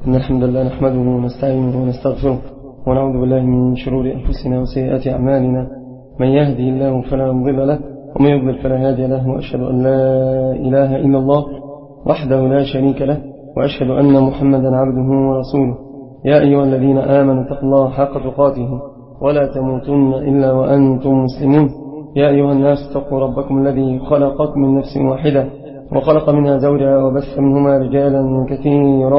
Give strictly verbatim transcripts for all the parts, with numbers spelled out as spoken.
إن الحمد لله نحمده ونستعينه ونستغفره ونعوذ بالله من شرور أنفسنا وسيئات أعمالنا. من يهدي الله فلا مضل له ومن يضلل فلا هادي له، وأشهد أن لا إله إلا الله وحده لا شريك له، وأشهد أن محمدا عبده ورسوله. يا أيها الذين آمنوا اتقوا الله حق تقاته ولا تموتن إلا وأنتم مسلمون. يا أيها الناس اتقوا ربكم الذي خلقكم من نفس واحدة وخلق منها زوجها وبث منهما رجالا كثيرا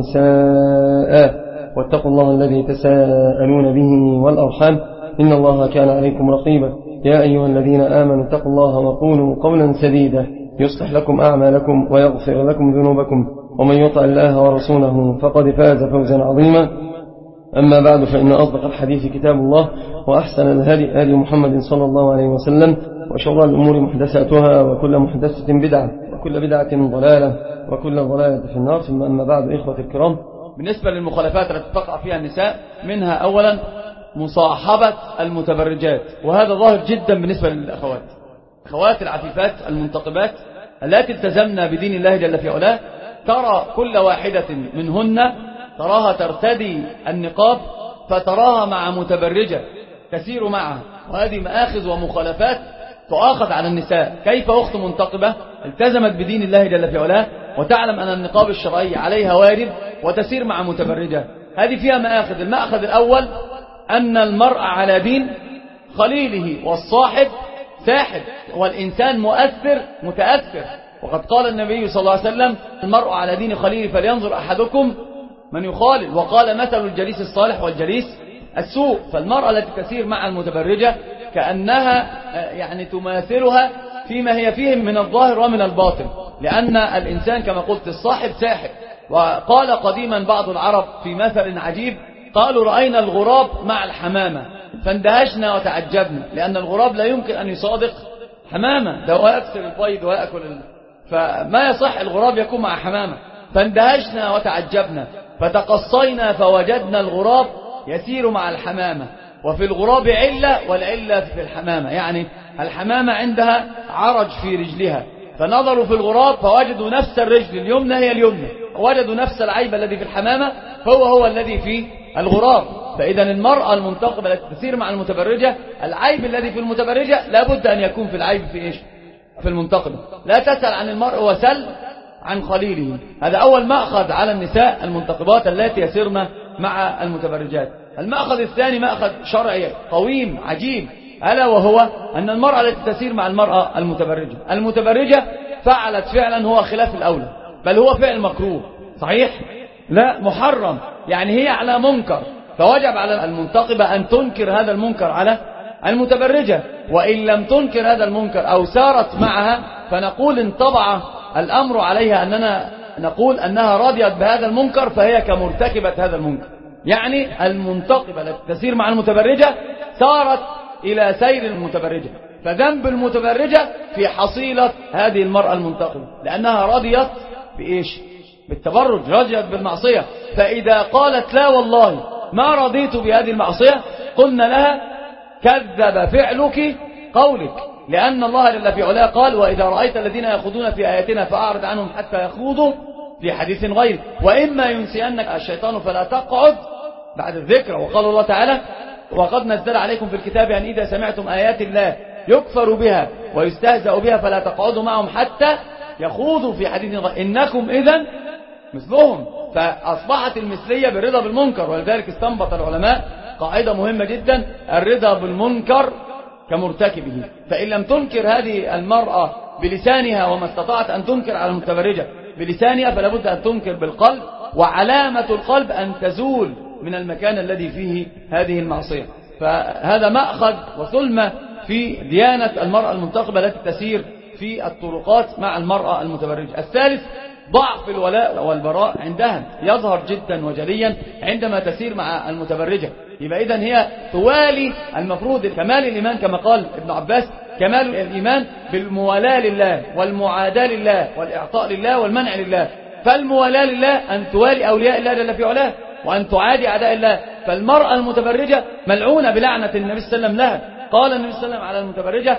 ونساء، واتقوا الله الذي تساءلون به والأرحام إن الله كان عليكم رقيبا. يا أيها الذين آمنوا اتقوا الله وقولوا قولا سديدا يصلح لكم أعمالكم ويغفر لكم ذنوبكم، ومن يطع الله ورسوله فقد فاز فوزا عظيما. أما بعد، فإن أصدق الحديث كتاب الله، وأحسن الهدي هدي محمد صلى الله عليه وسلم، وشر الأمور محدثاتها، وكل محدثة بدعة، وكل بدعة ضلالة، وكل ضلالة في النار. ثم أما بعد، إخوة الكرام، بالنسبة للمخالفات التي تقع فيها النساء، منها أولا مصاحبة المتبرجات، وهذا ظاهر جدا بالنسبة للأخوات أخوات العفيفات المنتقبات التي التزمنا بدين الله جل في علاه. ترى كل واحدة منهن تراها ترتدي النقاب فتراها مع متبرجة تسير معها، وهذه مآخذ ومخالفات تؤاخذ على النساء. كيف أخت منتقبة التزمت بدين الله جل في علاه وتعلم أن النقاب الشرعي عليها واجب وتسير مع متبرجة؟ هذه فيها مآخذ. المأخذ الأول أن المرء على دين خليله، والصاحب ساحب، والإنسان مؤثر متأثر. وقد قال النبي صلى الله عليه وسلم: المرء على دين خليله فلينظر أحدكم من يخالل. وقال: مثل الجليس الصالح والجليس السوء. فالمرأة التي تسير مع المتبرجة كأنها يعني تماثلها فيما هي فيه من الظاهر ومن الباطن، لأن الإنسان كما قلت الصاحب ساحب. وقال قديما بعض العرب في مثل عجيب، قالوا: رأينا الغراب مع الحمامة فاندهشنا وتعجبنا، لأن الغراب لا يمكن أن يصادق حمامة، ده هو يكسر البيض ويأكل ال... فما يصح الغراب يكون مع حمامة. فاندهشنا وتعجبنا فتقصينا فوجدنا الغراب يسير مع الحمامة، وفي الغراب علة والعلة في الحمامة، يعني الحمامة عندها عرج في رجلها، فنظروا في الغراب فوجدوا نفس الرجل اليمنى هي اليمنى، ووجدوا نفس العيب الذي في الحمامة فهو هو الذي في الغراب. فإذا المرأة المنتقبة التي تسير مع المتبرجة، العيب الذي في المتبرجة لابد أن يكون في العيب في إيش؟ في المنتقبة. لا تسأل عن المرء وسل عن خليله. هذا أول مأخذ على النساء المنتقبات التي يسيرن مع المتبرجات. المأخذ الثاني مأخذ شرعي قويم عجيب، ألا وهو أن المرأة التي تسير مع المرأة المتبرجة المتبرجة فعلت فعلا هو خلاف الأولى، بل هو فعل مكروه. صحيح؟ لا، محرم، يعني هي على منكر، فوجب على المنتقبة أن تنكر هذا المنكر على المتبرجة. وإن لم تنكر هذا المنكر أو سارت معها فنقول انطبع الأمر عليها أننا نقول أنها رضيت بهذا المنكر فهي كمرتكبة هذا المنكر. يعني المنتقبة التي تسير مع المتبرجة سارت إلى سير المتبرجة، فذنب المتبرجة في حصيلة هذه المرأة المنتقبة، لأنها رضيت بإيش؟ بالتبرج، رضيت بالمعصية. فإذا قالت: لا والله ما رضيت بهذه المعصية، قلنا لها: كذب فعلك قولك، لأن الله جل في علاه قال: وإذا رأيت الذين يخوضون في آياتنا فأعرض عنهم حتى يخوضوا في حديث غيره، وإما ينسينك الشيطان فلا تقعد بعد الذكر. وقال الله تعالى: وقد نزل عليكم في الكتاب أن إذا سمعتم آيات الله يكفر بها ويستهزأ بها فلا تقعدوا معهم حتى يخوضوا في حديث غيره إنكم إذن مثلهم. فأصبحت المثلية بالرضا بالمنكر، ولذلك استنبط العلماء قاعدة مهمة جدا: الرضا بالمنكر كمرتكبه. فإن لم تنكر هذه المرأة بلسانها، وما استطاعت أن تنكر على المتبرجة بلسانها، فلا بد أن تنكر بالقلب، وعلامة القلب أن تزول من المكان الذي فيه هذه المعصية. فهذا مأخذ وثلمة في ديانة المرأة المنتقبة التي تسير في الطرقات مع المرأة المتبرجة. الثالث ضعف الولاء والبراء عندها، يظهر جدا وجليا عندما تسير مع المتبرجة. يبقى إذن هي توالي المفروض كمال الإيمان، كما قال ابن عباس: كمال الإيمان بالموالاة لله والمعاداة لله والإعطاء لله والمنع لله. فالموالاة لله أن توالي أولياء الله جل في علاه، وأن تعادي أعداء الله. فالمرأة المتبرجة ملعونة بلعنة النبي صلى الله عليه وسلم لها. قال النبي صلى الله عليه وسلم على المتبرجة: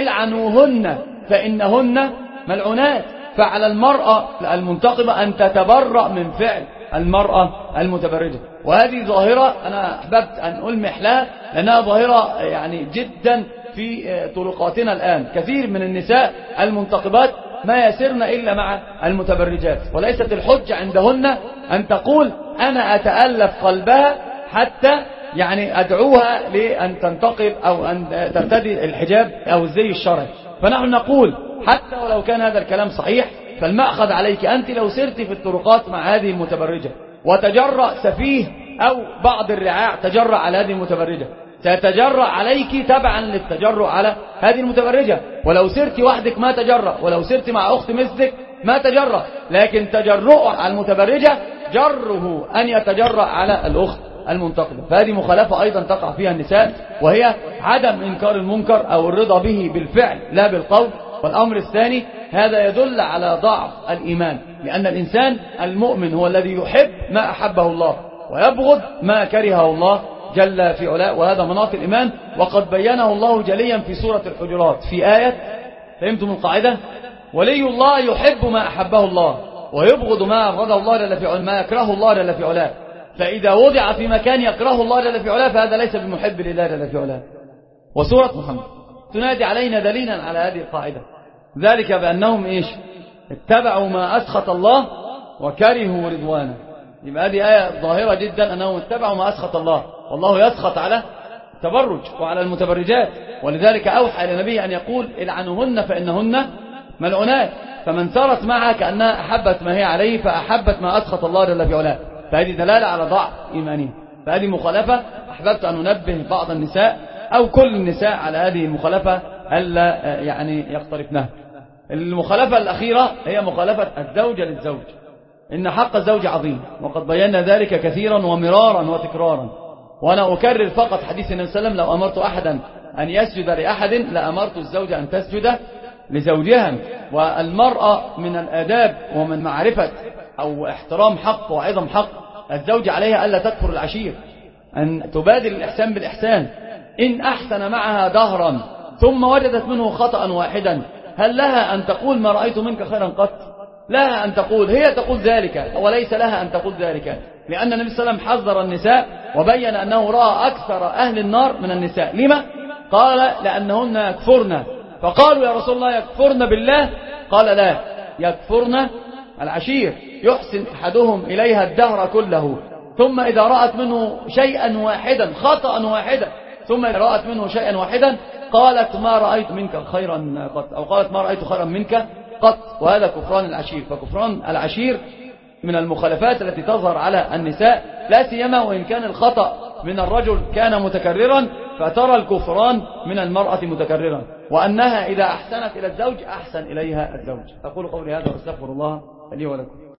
العنوهن فإنهن ملعونات. فعلى المرأة المنتقبة أن تتبرأ من فعل المرأة المتبرجة. وهذه ظاهرة أنا أحببت أن ألمح لها لأنها ظاهرة يعني جدا في طرقاتنا الآن. كثير من النساء المنتقبات ما يسرن إلا مع المتبرجات، وليست الحجة عندهن أن تقول أنا أتألف قلبها حتى يعني أدعوها لأن تنتقب أو أن ترتدي الحجاب أو الزي الشرعي. فنحن نقول حتى ولو كان هذا الكلام صحيح فالمأخذ عليك أنت لو سرت في الطرقات مع هذه المتبرجة وتجرأ سفيه أو بعض الرعاع تجرأ على هذه المتبرجة، سيتجرأ عليك تبعا للتجرؤ على هذه المتبرجة. ولو سرت وحدك ما تجرأ، ولو سرت مع أخت مثلك ما تجرأ، لكن تجرؤه على المتبرجة جره أن يتجرأ على الأخت المنتقبة. فهذه مخالفة أيضا تقع فيها النساء، وهي عدم إنكار المنكر أو الرضا به بالفعل لا بالقول. والأمر الثاني هذا يدل على ضعف الإيمان، لأن الإنسان المؤمن هو الذي يحب ما أحبه الله ويبغض ما كرهه الله جل في علاه، وهذا مناط الإيمان. وقد بينه الله جليا في سورة الحجرات في آية، فهمتم القاعدة؟ ولي الله يحب ما أحبه الله ويبغض ما أبغضه الله جل في علاه، ما يكرهه الله جل في علاه. فإذا وضع في مكان يكرهه الله جل في علاه فهذا ليس بمحب لله جل في علاه. وسورة محمد تنادي علينا دليلا على هذه القاعدة، ذلك بأنهم إيش؟ اتبعوا ما أسخط الله وكرهوا رضوانه. يبقى هذه آية ظاهرة جدا أنهم اتبعوا ما أسخط الله، والله يسخط على التبرج وعلى المتبرجات، ولذلك أوحى إلى النبي أن يقول العنوهن فإنهن ملعونات. فمن سارت معها كأنها أحبت ما هي عليه فأحبت ما أسخط الله جل في علاه، فهذه دلالة على ضعف إيمانهم. فهذه مخالفة أحببت أن ننبه بعض النساء أو كل النساء على هذه المخالفة ألا يعني يقترفنها. المخالفة الأخيرة هي مخالفة الزوجة للزوج. إن حق الزوج عظيم، وقد بينا ذلك كثيرا ومرارا وتكرارا. وأنا أكرر فقط حديث النبي صلى الله عليه وسلم: لو أمرت أحدا أن يسجد لأحد لأمرت الزوجة أن تسجد لزوجها. والمرأة من الآداب ومن معرفة أو احترام حق وعظم حق الزوج عليها ألا تكفر العشير، أن تبادل الإحسان بالإحسان. إن أحسن معها دهرا ثم وجدت منه خطأ واحدا هل لها أن تقول ما رأيت منك خيرا قط؟ لها أن تقول، هي تقول ذلك وليس لها أن تقول ذلك، لأن النبي صلى الله عليه وسلم حذر النساء وبين أنه رأى أكثر أهل النار من النساء. لما؟ قال لأنهن يكفرن. فقالوا يا رسول الله يكفرن بالله؟ قال لا، يكفرن العشير، يحسن أحدهم إليها الدهر كله، ثم إذا رأت منه شيئا واحدا خطأ واحدا ثم إذا رأت منه شيئا واحدا قالت ما رأيت منك خيرا قط، أو قالت ما رأيت خيرا منك قط. وهذا كفران العشير. فكفران العشير من المخالفات التي تظهر على النساء، لا سيما وإن كان الخطأ من الرجل كان متكررا، فترى الكفران من المرأة متكررا، وأنها إذا أحسنت إلى الزوج أحسن إليها الزوج. أقول قولي هذا وأستغفر الله لي ولكم.